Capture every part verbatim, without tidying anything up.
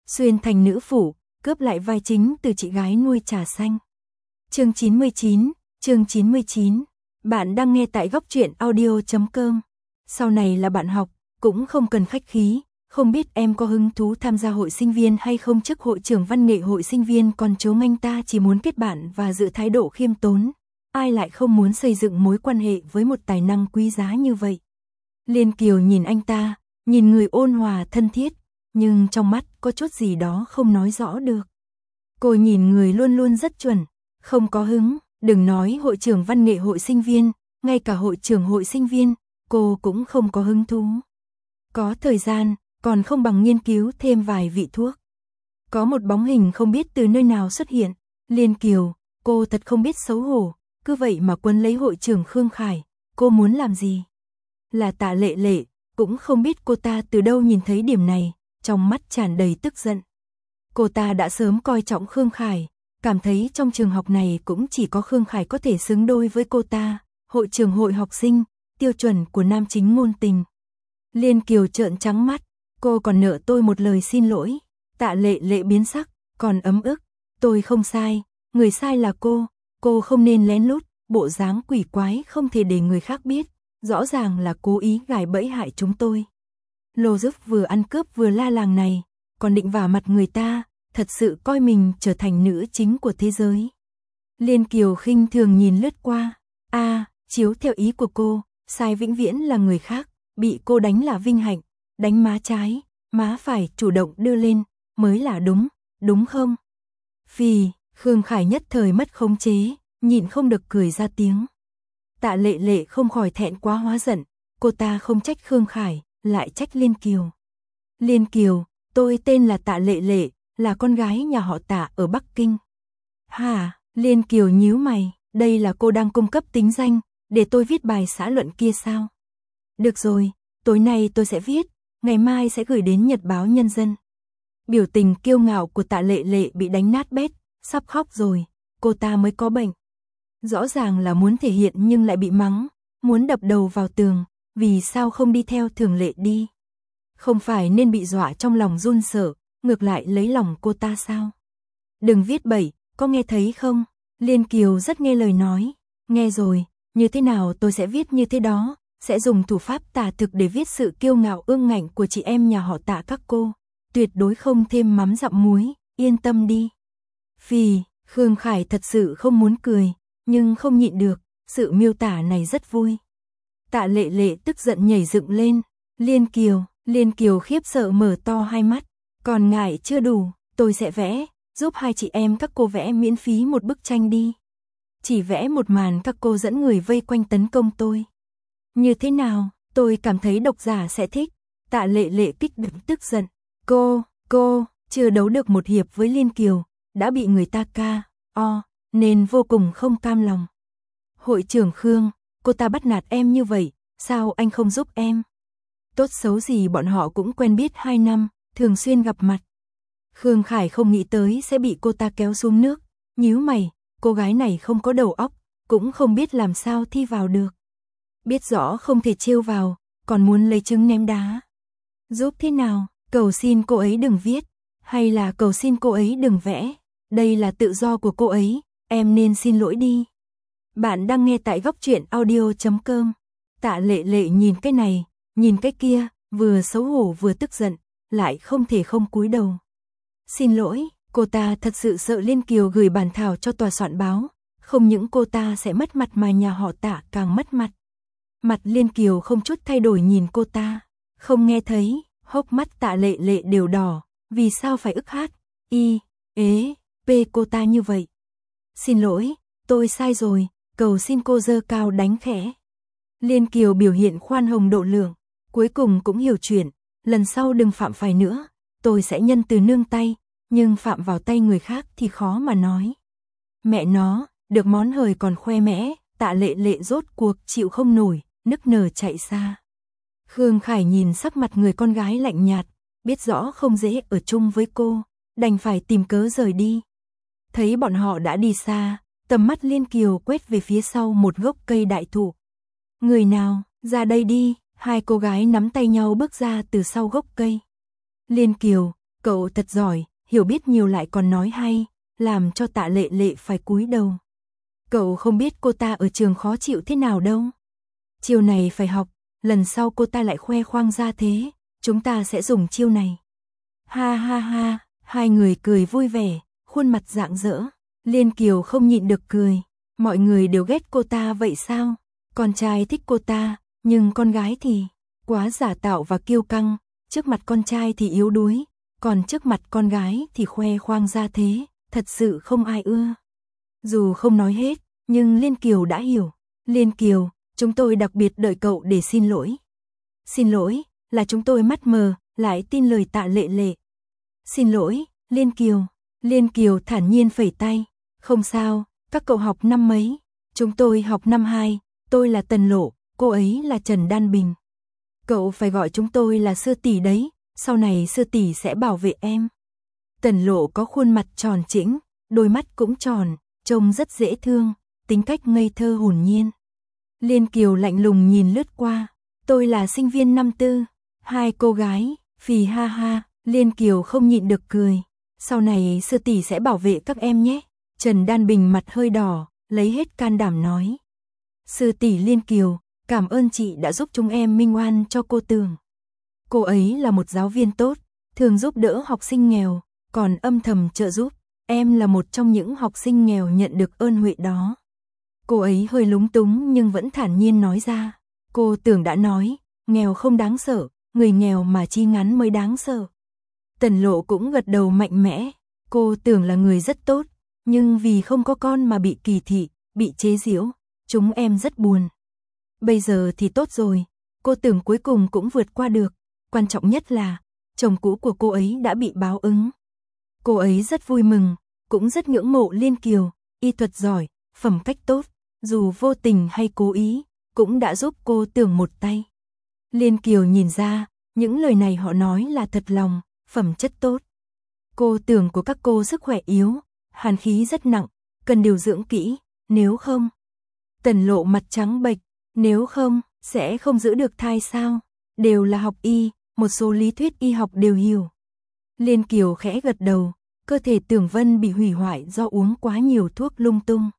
xuyên thành nữ phủ, cướp lại vai chính từ chị gái nuôi trà xanh. Chương chín mươi chín, chương chín mươi chín. Bạn đang nghe tại góc truyện audio chấm com. Sau này là bạn học, cũng không cần khách khí, không biết em có hứng thú tham gia hội sinh viên hay không. Chức hội trưởng văn nghệ hội sinh viên còn trốn anh ta chỉ muốn kết bạn và giữ thái độ khiêm tốn. Ai lại không muốn xây dựng mối quan hệ với một tài năng quý giá như vậy. Liên Kiều nhìn anh ta, nhìn người ôn hòa thân thiết, nhưng trong mắt có chút gì đó không nói rõ được. Cô nhìn người luôn luôn rất chuẩn, không có hứng, đừng nói hội trưởng văn nghệ hội sinh viên, ngay cả hội trưởng hội sinh viên, cô cũng không có hứng thú. Có thời gian, còn không bằng nghiên cứu thêm vài vị thuốc. Có một bóng hình không biết từ nơi nào xuất hiện, Liên Kiều, cô thật không biết xấu hổ, cứ vậy mà quấn lấy hội trưởng Khương Khải, cô muốn làm gì? Là Tạ Lệ Lệ, cũng không biết cô ta từ đâu nhìn thấy điểm này, trong mắt tràn đầy tức giận. Cô ta đã sớm coi trọng Khương Khải, cảm thấy trong trường học này cũng chỉ có Khương Khải có thể xứng đôi với cô ta, hội trưởng hội học sinh, tiêu chuẩn của nam chính ngôn tình. Liên Kiều trợn trắng mắt, cô còn nợ tôi một lời xin lỗi. Tạ Lệ Lệ biến sắc, còn ấm ức, tôi không sai, người sai là cô, cô không nên lén lút, bộ dáng quỷ quái không thể để người khác biết, rõ ràng là cố ý gài bẫy hại chúng tôi. Lô Dúc vừa ăn cướp vừa la làng này, còn định vả mặt người ta, thật sự coi mình trở thành nữ chính của thế giới. Liên Kiều khinh thường nhìn lướt qua, a, à, chiếu theo ý của cô, sai vĩnh viễn là người khác, bị cô đánh là vinh hạnh, đánh má trái, má phải chủ động đưa lên, mới là đúng, đúng không? Phì, Khương Khải nhất thời mất khống chế, nhịn không được cười ra tiếng. Tạ Lệ Lệ không khỏi thẹn quá hóa giận, cô ta không trách Khương Khải, lại trách Liên Kiều. Liên Kiều, tôi tên là Tạ Lệ Lệ, là con gái nhà họ Tạ ở Bắc Kinh. Hả, Liên Kiều nhíu mày, đây là cô đang cung cấp tính danh, để tôi viết bài xã luận kia sao? Được rồi, tối nay tôi sẽ viết, ngày mai sẽ gửi đến Nhật báo Nhân dân. Biểu tình kiêu ngạo của Tạ Lệ Lệ bị đánh nát bét, sắp khóc rồi, cô ta mới có bệnh. Rõ ràng là muốn thể hiện nhưng lại bị mắng, muốn đập đầu vào tường, vì sao không đi theo thường lệ đi? Không phải nên bị dọa trong lòng run sợ, ngược lại lấy lòng cô ta sao? Đừng viết bậy, có nghe thấy không? Liên Kiều rất nghe lời nói, nghe rồi, như thế nào tôi sẽ viết như thế đó, sẽ dùng thủ pháp tả thực để viết sự kiêu ngạo ương ngạnh của chị em nhà họ Tạ các cô, tuyệt đối không thêm mắm dặm muối, yên tâm đi. Phì, Khương Khải thật sự không muốn cười, nhưng không nhịn được, sự miêu tả này rất vui. Tạ Lệ Lệ tức giận nhảy dựng lên, Liên Kiều, Liên Kiều khiếp sợ mở to hai mắt, còn ngại chưa đủ, tôi sẽ vẽ, giúp hai chị em các cô vẽ miễn phí một bức tranh đi. Chỉ vẽ một màn các cô dẫn người vây quanh tấn công tôi. Như thế nào, tôi cảm thấy độc giả sẽ thích. Tạ Lệ Lệ kích động tức giận, cô, cô, chưa đấu được một hiệp với Liên Kiều, đã bị người ta ca, o, nên vô cùng không cam lòng. Hội trưởng Khương, cô ta bắt nạt em như vậy, sao anh không giúp em? Tốt xấu gì bọn họ cũng quen biết hai năm, thường xuyên gặp mặt. Khương Khải không nghĩ tới sẽ bị cô ta kéo xuống nước, nhíu mày, cô gái này không có đầu óc, cũng không biết làm sao thi vào được. Biết rõ không thể trêu vào, còn muốn lấy trứng ném đá. Giúp thế nào, cầu xin cô ấy đừng viết, hay là cầu xin cô ấy đừng vẽ, đây là tự do của cô ấy, em nên xin lỗi đi. Bạn đang nghe tại góc truyện audio chấm com. Tạ Lệ Lệ nhìn cái này, nhìn cái kia, vừa xấu hổ vừa tức giận, lại không thể không cúi đầu. Xin lỗi, cô ta thật sự sợ Liên Kiều gửi bản thảo cho tòa soạn báo, không những cô ta sẽ mất mặt mà nhà họ Tạ càng mất mặt. Mặt Liên Kiều không chút thay đổi nhìn cô ta, không nghe thấy, hốc mắt Tạ Lệ Lệ đều đỏ, vì sao phải ức hát, y, ế, p cô ta như vậy. Xin lỗi, tôi sai rồi, cầu xin cô giơ cao đánh khẽ. Liên Kiều biểu hiện khoan hồng độ lượng, cuối cùng cũng hiểu chuyện, lần sau đừng phạm phải nữa, tôi sẽ nhân từ nương tay, nhưng phạm vào tay người khác thì khó mà nói. Mẹ nó, được món hời còn khoe mẽ, Tạ Lệ Lệ rốt cuộc chịu không nổi, nức nở chạy xa. Khương Khải nhìn sắc mặt người con gái lạnh nhạt, biết rõ không dễ ở chung với cô, đành phải tìm cớ rời đi. Thấy bọn họ đã đi xa, tầm mắt Liên Kiều quét về phía sau một gốc cây đại thụ. Người nào, ra đây đi, hai cô gái nắm tay nhau bước ra từ sau gốc cây. Liên Kiều, Cậu thật giỏi, hiểu biết nhiều lại còn nói hay, làm cho Tạ Lệ Lệ phải cúi đầu. Cậu không biết cô ta ở trường khó chịu thế nào đâu. Chiêu này phải học, lần sau cô ta lại khoe khoang ra thế, chúng ta sẽ dùng chiêu này. Ha ha ha, hai người cười vui vẻ, khuôn mặt rạng rỡ. Liên Kiều không nhịn được cười, mọi người đều ghét cô ta vậy sao? Con trai thích cô ta, nhưng con gái thì quá giả tạo và kiêu căng, trước mặt con trai thì yếu đuối, còn trước mặt con gái thì khoe khoang ra thế, thật sự không ai ưa. Dù không nói hết, nhưng Liên Kiều đã hiểu. Liên Kiều, chúng tôi đặc biệt đợi cậu để xin lỗi. Xin lỗi, là chúng tôi mắt mờ, lại tin lời Tạ Lệ Lệ. Xin lỗi, Liên Kiều. Liên Kiều thản nhiên phẩy tay. Không sao, các cậu học năm mấy? Chúng tôi học năm hai, tôi là Tần Lộ, cô ấy là Trần Đan Bình. Cậu phải gọi chúng tôi là sư tỷ đấy, sau này sư tỷ sẽ bảo vệ em. Tần Lộ có khuôn mặt tròn trĩnh, đôi mắt cũng tròn, trông rất dễ thương, tính cách ngây thơ hồn nhiên. Liên Kiều lạnh lùng nhìn lướt qua, tôi là sinh viên năm tư. Hai cô gái, phì ha ha, Liên Kiều không nhịn được cười. Sau này sư tỷ sẽ bảo vệ các em nhé. Trần Đan Bình mặt hơi đỏ, lấy hết can đảm nói. Sư tỷ Liên Kiều, cảm ơn chị đã giúp chúng em minh oan cho cô Tường. Cô ấy là một giáo viên tốt, thường giúp đỡ học sinh nghèo, còn âm thầm trợ giúp. Em là một trong những học sinh nghèo nhận được ơn huệ đó. Cô ấy hơi lúng túng nhưng vẫn thản nhiên nói ra. Cô Tưởng đã nói, nghèo không đáng sợ, người nghèo mà chi ngắn mới đáng sợ. Tần Lộ cũng gật đầu mạnh mẽ. Cô Tưởng là người rất tốt, nhưng vì không có con mà bị kỳ thị, bị chế giễu, chúng em rất buồn. Bây giờ thì tốt rồi, cô Tưởng cuối cùng cũng vượt qua được. Quan trọng nhất là, chồng cũ của cô ấy đã bị báo ứng. Cô ấy rất vui mừng, cũng rất ngưỡng mộ Liên Kiều, y thuật giỏi, phẩm cách tốt, dù vô tình hay cố ý, cũng đã giúp cô Tưởng một tay. Liên Kiều nhìn ra, những lời này họ nói là thật lòng, phẩm chất tốt. Cô Tưởng của các cô sức khỏe yếu, hàn khí rất nặng, cần điều dưỡng kỹ, nếu không. Tần Lộ mặt trắng bệch, nếu không, sẽ không giữ được thai sao? Đều là học y, một số lý thuyết y học đều hiểu. Liên Kiều khẽ gật đầu, cơ thể Tưởng Vân bị hủy hoại do uống quá nhiều thuốc lung tung.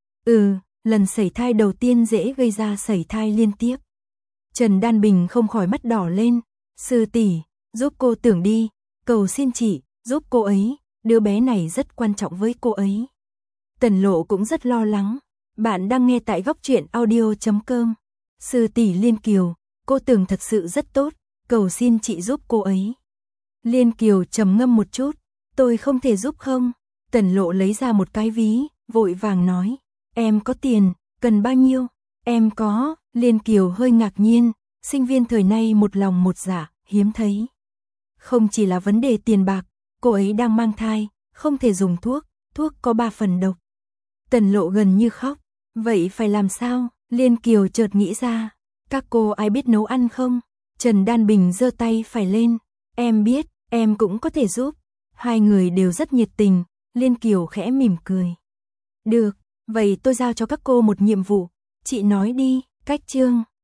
Ừ, lần sẩy thai đầu tiên dễ gây ra sẩy thai liên tiếp. Trần Đan Bình không khỏi mắt đỏ lên. Sư tỷ, giúp cô Tưởng đi, cầu xin chị, giúp cô ấy, đứa bé này rất quan trọng với cô ấy. Tần Lộ cũng rất lo lắng. Bạn đang nghe tại góc truyện audio chấm com. Sư tỷ Liên Kiều, cô Tưởng thật sự rất tốt, cầu xin chị giúp cô ấy. Liên Kiều trầm ngâm một chút, tôi không thể giúp không? Tần Lộ lấy ra một cái ví, vội vàng nói, em có tiền, cần bao nhiêu? Em có. Liên Kiều hơi ngạc nhiên, sinh viên thời nay một lòng một dạ, hiếm thấy. Không chỉ là vấn đề tiền bạc, cô ấy đang mang thai, không thể dùng thuốc, thuốc có ba phần độc. Tần Lộ gần như khóc, vậy phải làm sao? Liên Kiều chợt nghĩ ra, các cô ai biết nấu ăn không? Trần Đan Bình giơ tay phải lên, em biết, em cũng có thể giúp. Hai người đều rất nhiệt tình, Liên Kiều khẽ mỉm cười. Được, vậy tôi giao cho các cô một nhiệm vụ, chị nói đi. Cách chương